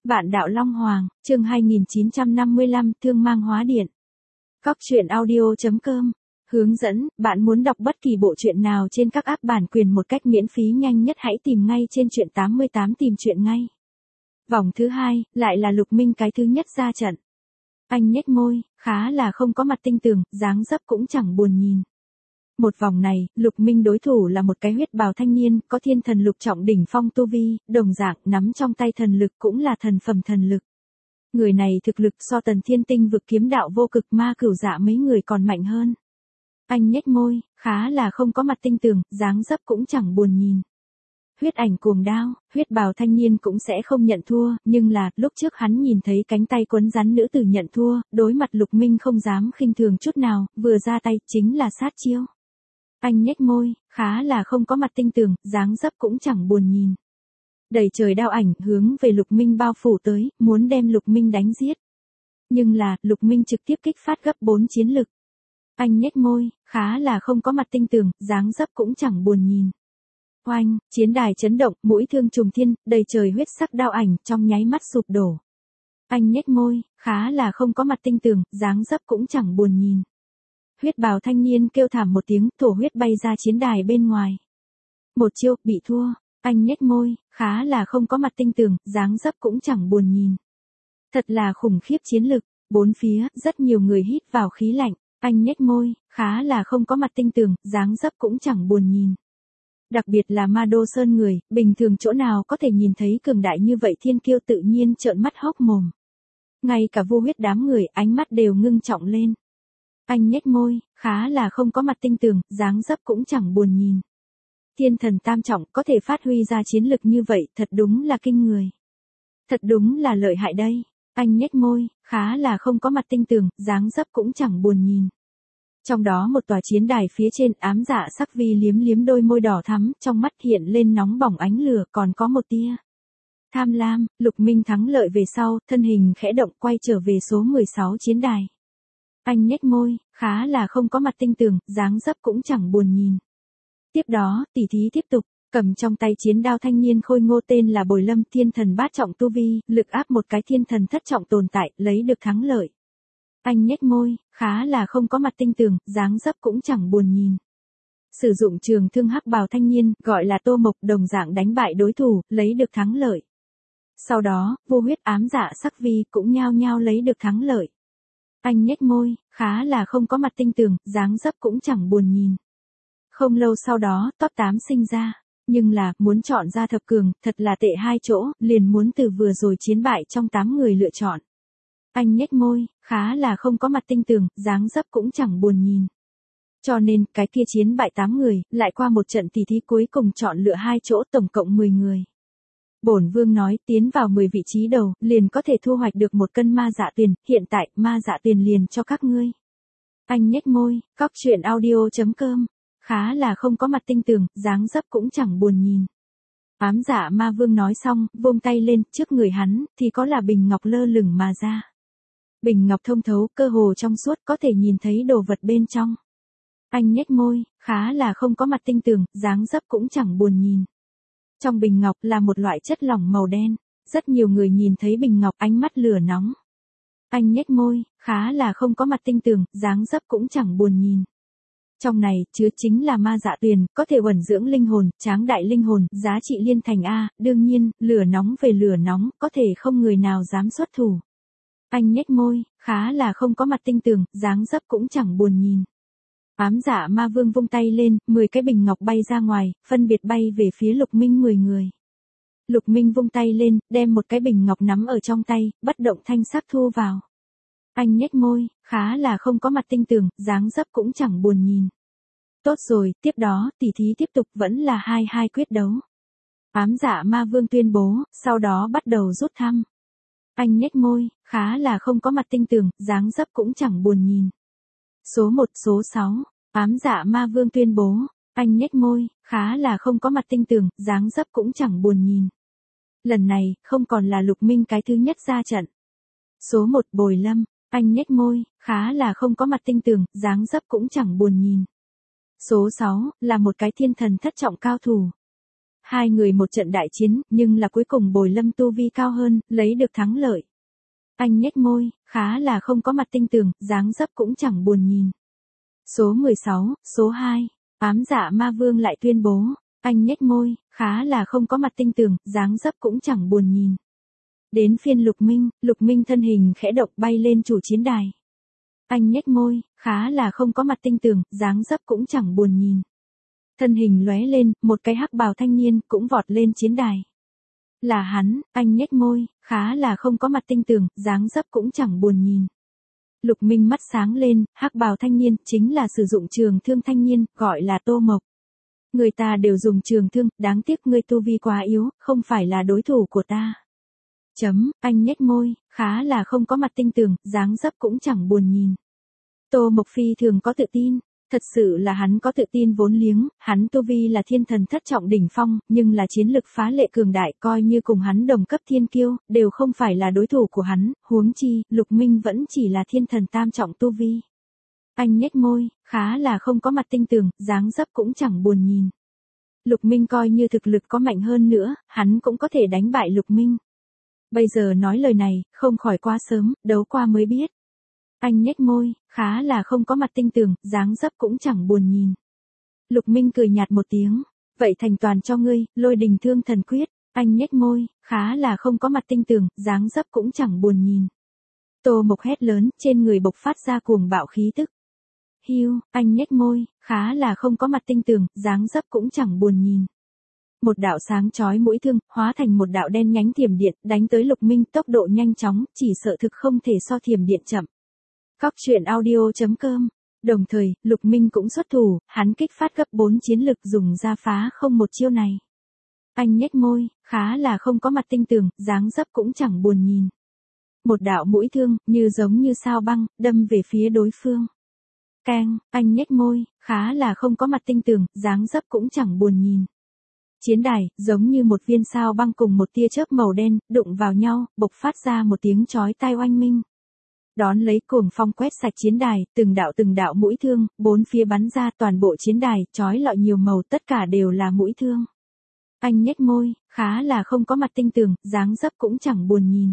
Vạn đạo Long Hoàng, chương 2955, thương mang hóa điện. Cóc truyện audio.com. Hướng dẫn, bạn muốn đọc bất kỳ bộ truyện nào trên các app bản quyền một cách miễn phí nhanh nhất hãy tìm ngay trên truyện 88 tìm truyện ngay. Vòng thứ hai, lại là Lục Minh cái thứ nhất ra trận. Anh nhếch môi, khá là không có mặt tinh tường, dáng dấp cũng chẳng buồn nhìn. Một vòng này, Lục Minh đối thủ là một cái huyết bào thanh niên, có thiên thần lục trọng đỉnh phong tu vi, đồng dạng nắm trong tay thần lực cũng là thần phẩm thần lực. Người này thực lực so Tần Thiên Tinh vực kiếm đạo vô cực ma cửu dạ mấy người còn mạnh hơn. Anh nhếch môi, khá là không có mặt tinh tường, dáng dấp cũng chẳng buồn nhìn. Huyết ảnh cuồng đao, huyết bào thanh niên cũng sẽ không nhận thua, nhưng là, lúc trước hắn nhìn thấy cánh tay quấn rắn nữ tử nhận thua, đối mặt Lục Minh không dám khinh thường chút nào, vừa ra tay, chính là sát chiêu. Anh nhếch môi, khá là không có mặt tinh tường, dáng dấp cũng chẳng buồn nhìn. Đầy trời đao ảnh hướng về Lục Minh bao phủ tới, muốn đem Lục Minh đánh giết. Nhưng là, Lục Minh trực tiếp kích phát gấp 4 chiến lực. Anh nhếch môi, khá là không có mặt tinh tường, dáng dấp cũng chẳng buồn nhìn. Oanh, chiến đài chấn động, mũi thương trùng thiên, đầy trời huyết sắc đao ảnh trong nháy mắt sụp đổ. Anh nhếch môi, khá là không có mặt tinh tường, dáng dấp cũng chẳng buồn nhìn. Huyết bào thanh niên kêu thảm một tiếng, thổ huyết bay ra chiến đài bên ngoài. Một chiêu, bị thua. Anh nhếch môi, khá là không có mặt tinh tường, dáng dấp cũng chẳng buồn nhìn. Thật là khủng khiếp chiến lực, bốn phía, rất nhiều người hít vào khí lạnh. Anh nhếch môi, khá là không có mặt tinh tường, dáng dấp cũng chẳng buồn nhìn. Đặc biệt là Ma Đô Sơn người, bình thường chỗ nào có thể nhìn thấy cường đại như vậy thiên kiêu tự nhiên trợn mắt hốc mồm. Ngay cả vô huyết đám người, ánh mắt đều ngưng trọng lên. Anh nhếch môi, khá là không có mặt tinh tường, dáng dấp cũng chẳng buồn nhìn. Thiên thần tam trọng có thể phát huy ra chiến lực như vậy, thật đúng là kinh người. Thật đúng là lợi hại đây. Anh nhếch môi, khá là không có mặt tinh tường, dáng dấp cũng chẳng buồn nhìn. Trong đó một tòa chiến đài phía trên ám dạ sắc vi liếm liếm đôi môi đỏ thắm, trong mắt hiện lên nóng bỏng ánh lửa còn có một tia tham lam. Lục Minh thắng lợi về sau, thân hình khẽ động quay trở về số 16 chiến đài. Anh nhếch môi, khá là không có mặt tinh tường, dáng dấp cũng chẳng buồn nhìn. Tiếp đó, tỷ thí tiếp tục, cầm trong tay chiến đao thanh niên khôi ngô tên là Bồi Lâm, thiên thần bát trọng tu vi, lực áp một cái thiên thần thất trọng tồn tại, lấy được thắng lợi. Anh nhếch môi, khá là không có mặt tinh tường, dáng dấp cũng chẳng buồn nhìn. Sử dụng trường thương hắc bào thanh niên, gọi là Tô Mộc, đồng dạng đánh bại đối thủ, lấy được thắng lợi. Sau đó, vô huyết ám dạ sắc vi cũng nhao nhao lấy được thắng lợi. Anh nhếch môi, khá là không có mặt tinh tường, dáng dấp cũng chẳng buồn nhìn. Không lâu sau đó, top 8 sinh ra. Nhưng là, muốn chọn ra thập cường, thật là tệ hai chỗ, liền muốn từ vừa rồi chiến bại trong 8 người lựa chọn. Anh nhếch môi, khá là không có mặt tinh tường, dáng dấp cũng chẳng buồn nhìn. Cho nên, cái kia chiến bại 8 người, lại qua một trận tỷ thí cuối cùng chọn lựa hai chỗ tổng cộng 10 người. Bổn vương nói, tiến vào 10 vị trí đầu, liền có thể thu hoạch được một cân ma dạ tiền, hiện tại, ma dạ tiền liền cho các ngươi. Anh nhếch môi, cóc truyện audio.com. Khá là không có mặt tinh tường, dáng dấp cũng chẳng buồn nhìn. Ám dạ ma vương nói xong, vung tay lên, trước người hắn, thì có là bình ngọc lơ lửng mà ra. Bình ngọc thông thấu, cơ hồ trong suốt, có thể nhìn thấy đồ vật bên trong. Anh nhếch môi, khá là không có mặt tinh tường, dáng dấp cũng chẳng buồn nhìn. Trong bình ngọc là một loại chất lỏng màu đen, rất nhiều người nhìn thấy bình ngọc ánh mắt lửa nóng. Anh nhếch môi, khá là không có mặt tinh tường, dáng dấp cũng chẳng buồn nhìn. Trong này, chứa chính là ma dạ tuyền, có thể uẩn dưỡng linh hồn, tráng đại linh hồn, giá trị liên thành A, đương nhiên, lửa nóng về lửa nóng, có thể không người nào dám xuất thủ. Anh nhếch môi, khá là không có mặt tinh tường, dáng dấp cũng chẳng buồn nhìn. Ám dạ ma vương vung tay lên, 10 cái bình ngọc bay ra ngoài, phân biệt bay về phía Lục Minh 10 người. Lục Minh vung tay lên, đem một cái bình ngọc nắm ở trong tay, bất động thanh sắc thu vào. Anh nhếch môi, khá là không có mặt tinh tường, dáng dấp cũng chẳng buồn nhìn. Tốt rồi, tiếp đó, tỷ thí tiếp tục vẫn là 2-2 quyết đấu. Ám dạ ma vương tuyên bố, sau đó bắt đầu rút thăm. Anh nhếch môi, khá là không có mặt tinh tường, dáng dấp cũng chẳng buồn nhìn. Số 1, số 6, ám dạ ma vương tuyên bố. Anh nhếch môi, khá là không có mặt tinh tường, dáng dấp cũng chẳng buồn nhìn. Lần này, không còn là Lục Minh cái thứ nhất ra trận. Số 1, Bồi Lâm. Anh nhếch môi, khá là không có mặt tinh tường, dáng dấp cũng chẳng buồn nhìn. Số 6, là một cái thiên thần thất trọng cao thủ. Hai người một trận đại chiến, nhưng là cuối cùng Bồi Lâm tu vi cao hơn, lấy được thắng lợi. Anh nhếch môi, khá là không có mặt tinh tường, dáng dấp cũng chẳng buồn nhìn. Số 16, số 2, ám dạ ma vương lại tuyên bố, anh nhếch môi, khá là không có mặt tinh tường, dáng dấp cũng chẳng buồn nhìn. Đến phiên Lục Minh thân hình khẽ động bay lên chủ chiến đài. Anh nhếch môi, khá là không có mặt tinh tường, dáng dấp cũng chẳng buồn nhìn. Thân hình lóe lên, một cái hắc bào thanh niên cũng vọt lên chiến đài. Là hắn, anh nhếch môi, khá là không có mặt tinh tường, dáng dấp cũng chẳng buồn nhìn. Lục Minh mắt sáng lên, hắc bào thanh niên chính là sử dụng trường thương thanh niên, gọi là Tô Mộc. Người ta đều dùng trường thương, đáng tiếc ngươi tu vi quá yếu, không phải là đối thủ của ta. Anh nhếch môi, khá là không có mặt tinh tường, dáng dấp cũng chẳng buồn nhìn. Tô Mộc phi thường có tự tin, thật sự là hắn có tự tin vốn liếng, hắn tu vi là thiên thần thất trọng đỉnh phong, nhưng là chiến lực phá lệ cường đại, coi như cùng hắn đồng cấp thiên kiêu, đều không phải là đối thủ của hắn, huống chi, Lục Minh vẫn chỉ là thiên thần tam trọng tu vi. Anh nhếch môi, khá là không có mặt tinh tường, dáng dấp cũng chẳng buồn nhìn. Lục Minh coi như thực lực có mạnh hơn nữa, hắn cũng có thể đánh bại Lục Minh. Bây giờ nói lời này, không khỏi quá sớm, đấu qua mới biết. Anh nhếch môi, khá là không có mặt tinh tường, dáng dấp cũng chẳng buồn nhìn. Lục Minh cười nhạt một tiếng, vậy thành toàn cho ngươi, Lôi Đình Thương Thần Quyết. Anh nhếch môi, khá là không có mặt tinh tường, dáng dấp cũng chẳng buồn nhìn. Tô Mộc hét lớn, trên người bộc phát ra cuồng bạo khí tức. Hiu, anh nhếch môi, khá là không có mặt tinh tường, dáng dấp cũng chẳng buồn nhìn. Một đạo sáng chói mũi thương, hóa thành một đạo đen nhánh thiểm điện, đánh tới Lục Minh, tốc độ nhanh chóng, chỉ sợ thực không thể so thiểm điện chậm. Cóc truyện audio.com. Đồng thời, Lục Minh cũng xuất thủ, hắn kích phát gấp 4 chiến lực dùng ra phá không một chiêu này. Anh nhếch môi, khá là không có mặt tinh tường, dáng dấp cũng chẳng buồn nhìn. Một đạo mũi thương, như giống như sao băng, đâm về phía đối phương. Keng, anh nhếch môi, khá là không có mặt tinh tường, dáng dấp cũng chẳng buồn nhìn. Chiến đài, giống như một viên sao băng cùng một tia chớp màu đen, đụng vào nhau, bộc phát ra một tiếng chói tai oanh minh. Đón lấy cuồng phong quét sạch chiến đài, từng đạo mũi thương, bốn phía bắn ra toàn bộ chiến đài, chói lọi nhiều màu, tất cả đều là mũi thương. Anh nhếch môi, khá là không có mặt tinh tường, dáng dấp cũng chẳng buồn nhìn.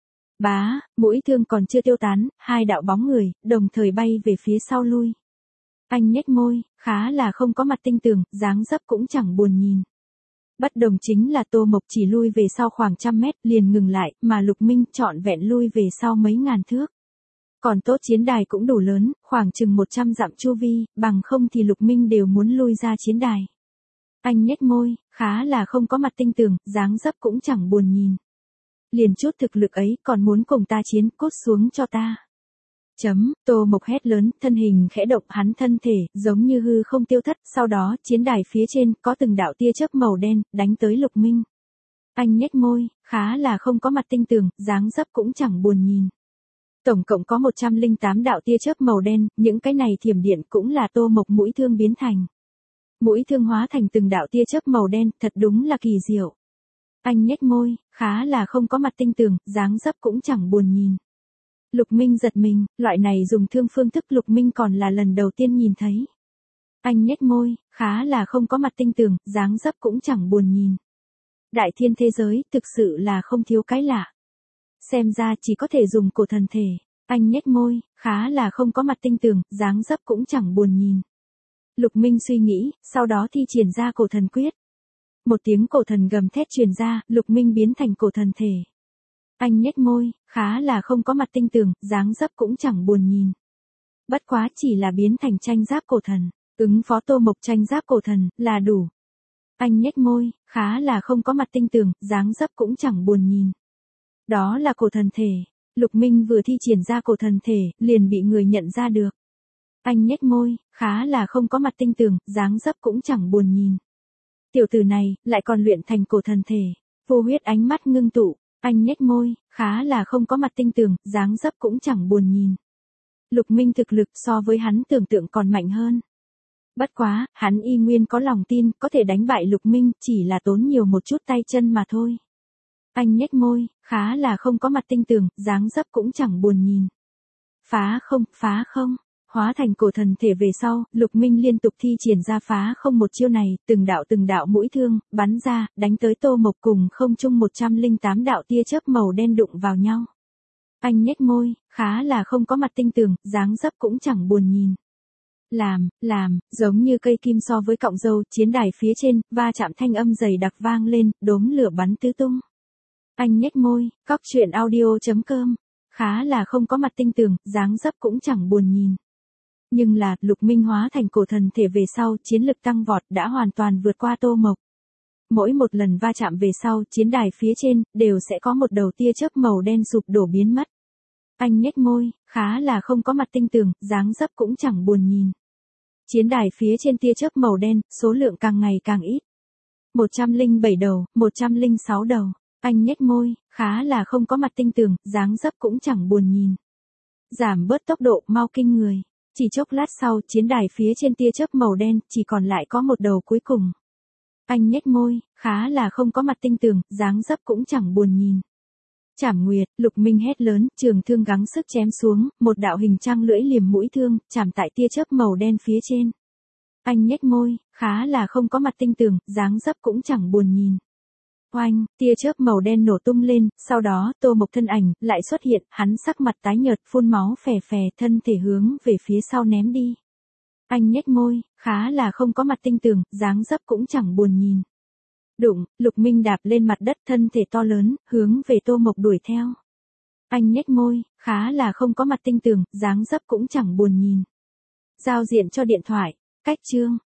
Bá, mũi thương còn chưa tiêu tán, hai đạo bóng người, đồng thời bay về phía sau lui. Anh nhếch môi, khá là không có mặt tinh tường, dáng dấp cũng chẳng buồn nhìn. Bất đồng chính là Tô Mộc chỉ lui về sau khoảng trăm mét, liền ngừng lại, mà Lục Minh trọn vẹn lui về sau mấy ngàn thước. Còn tốt chiến đài cũng đủ lớn, khoảng chừng 100 dặm chu vi, bằng không thì Lục Minh đều muốn lui ra chiến đài. Anh nhếch môi, khá là không có mặt tinh tường, dáng dấp cũng chẳng buồn nhìn. Liền chút thực lực ấy, còn muốn cùng ta chiến, cút xuống cho ta. Tô Mộc hét lớn, thân hình khẽ động, hắn thân thể, giống như hư không tiêu thất, sau đó, chiến đài phía trên, có từng đạo tia chớp màu đen, đánh tới Lục Minh. Anh nhếch môi, khá là không có mặt tinh tường, dáng dấp cũng chẳng buồn nhìn. Tổng cộng có 108 đạo tia chớp màu đen, những cái này thiểm điện cũng là Tô Mộc mũi thương biến thành. Mũi thương hóa thành từng đạo tia chớp màu đen, thật đúng là kỳ diệu. Anh nhếch môi, khá là không có mặt tinh tường, dáng dấp cũng chẳng buồn nhìn. Lục Minh giật mình, loại này dùng thương phương thức Lục Minh còn là lần đầu tiên nhìn thấy. Anh nhếch môi, khá là không có mặt tinh tường, dáng dấp cũng chẳng buồn nhìn. Đại thiên thế giới, thực sự là không thiếu cái lạ. Xem ra chỉ có thể dùng cổ thần thể. Anh nhếch môi, khá là không có mặt tinh tường, dáng dấp cũng chẳng buồn nhìn. Lục Minh suy nghĩ, sau đó thi triển ra cổ thần quyết. Một tiếng cổ thần gầm thét truyền ra, Lục Minh biến thành cổ thần thể. Anh nhếch môi, khá là không có mặt tinh tường, dáng dấp cũng chẳng buồn nhìn. Bất quá chỉ là biến thành tranh giáp cổ thần, ứng phó Tô Mộc tranh giáp cổ thần, là đủ. Anh nhếch môi, khá là không có mặt tinh tường, dáng dấp cũng chẳng buồn nhìn. Đó là cổ thần thể. Lục Minh vừa thi triển ra cổ thần thể, liền bị người nhận ra được. Anh nhếch môi, khá là không có mặt tinh tường, dáng dấp cũng chẳng buồn nhìn. Tiểu tử này, lại còn luyện thành cổ thần thể. Vô Huyết ánh mắt ngưng tụ, anh nhếch môi, khá là không có mặt tinh tường, dáng dấp cũng chẳng buồn nhìn. Lục Minh thực lực so với hắn tưởng tượng còn mạnh hơn. Bất quá, hắn y nguyên có lòng tin, có thể đánh bại Lục Minh, chỉ là tốn nhiều một chút tay chân mà thôi. Anh nhếch môi, khá là không có mặt tinh tường, dáng dấp cũng chẳng buồn nhìn. Phá không, hóa thành cổ thần thể về sau, Lục Minh liên tục thi triển ra phá không một chiêu này, từng đạo mũi thương, bắn ra, đánh tới Tô Mộc cùng không trung 108 đạo tia chớp màu đen đụng vào nhau. Anh nhếch môi, khá là không có mặt tinh tường, dáng dấp cũng chẳng buồn nhìn. Giống như cây kim so với cọng dâu, chiến đài phía trên, va chạm thanh âm dày đặc vang lên, đốm lửa bắn tứ tung. Anh nhếch môi, cóc truyện audio.com, khá là không có mặt tinh tường, dáng dấp cũng chẳng buồn nhìn. Nhưng là, Lục Minh hóa thành cổ thần thể về sau, chiến lực tăng vọt đã hoàn toàn vượt qua Tô Mộc. Mỗi một lần va chạm về sau, chiến đài phía trên, đều sẽ có một đầu tia chớp màu đen sụp đổ biến mất. Anh nhếch môi, khá là không có mặt tinh tường, dáng dấp cũng chẳng buồn nhìn. Chiến đài phía trên tia chớp màu đen, số lượng càng ngày càng ít. 107 đầu, 106 đầu. Anh nhếch môi, khá là không có mặt tinh tường, dáng dấp cũng chẳng buồn nhìn. Giảm bớt tốc độ, mau kinh người. Chỉ chốc lát sau, chiến đài phía trên tia chớp màu đen, chỉ còn lại có một đầu cuối cùng. Anh nhếch môi, khá là không có mặt tinh tường, dáng dấp cũng chẳng buồn nhìn. Trảm Nguyệt, Lục Minh hét lớn, trường thương gắng sức chém xuống, một đạo hình trăng lưỡi liềm mũi thương, chạm tại tia chớp màu đen phía trên. Anh nhếch môi, khá là không có mặt tinh tường, dáng dấp cũng chẳng buồn nhìn. Oanh, tia chớp màu đen nổ tung lên, sau đó, Tô Mộc thân ảnh, lại xuất hiện, hắn sắc mặt tái nhợt, phun máu phè phè, thân thể hướng về phía sau ném đi. Anh nhếch môi, khá là không có mặt tinh tường, dáng dấp cũng chẳng buồn nhìn. Đụng, Lục Minh đạp lên mặt đất, thân thể to lớn, hướng về Tô Mộc đuổi theo. Anh nhếch môi, khá là không có mặt tinh tường, dáng dấp cũng chẳng buồn nhìn. Giao diện cho điện thoại, cách chương.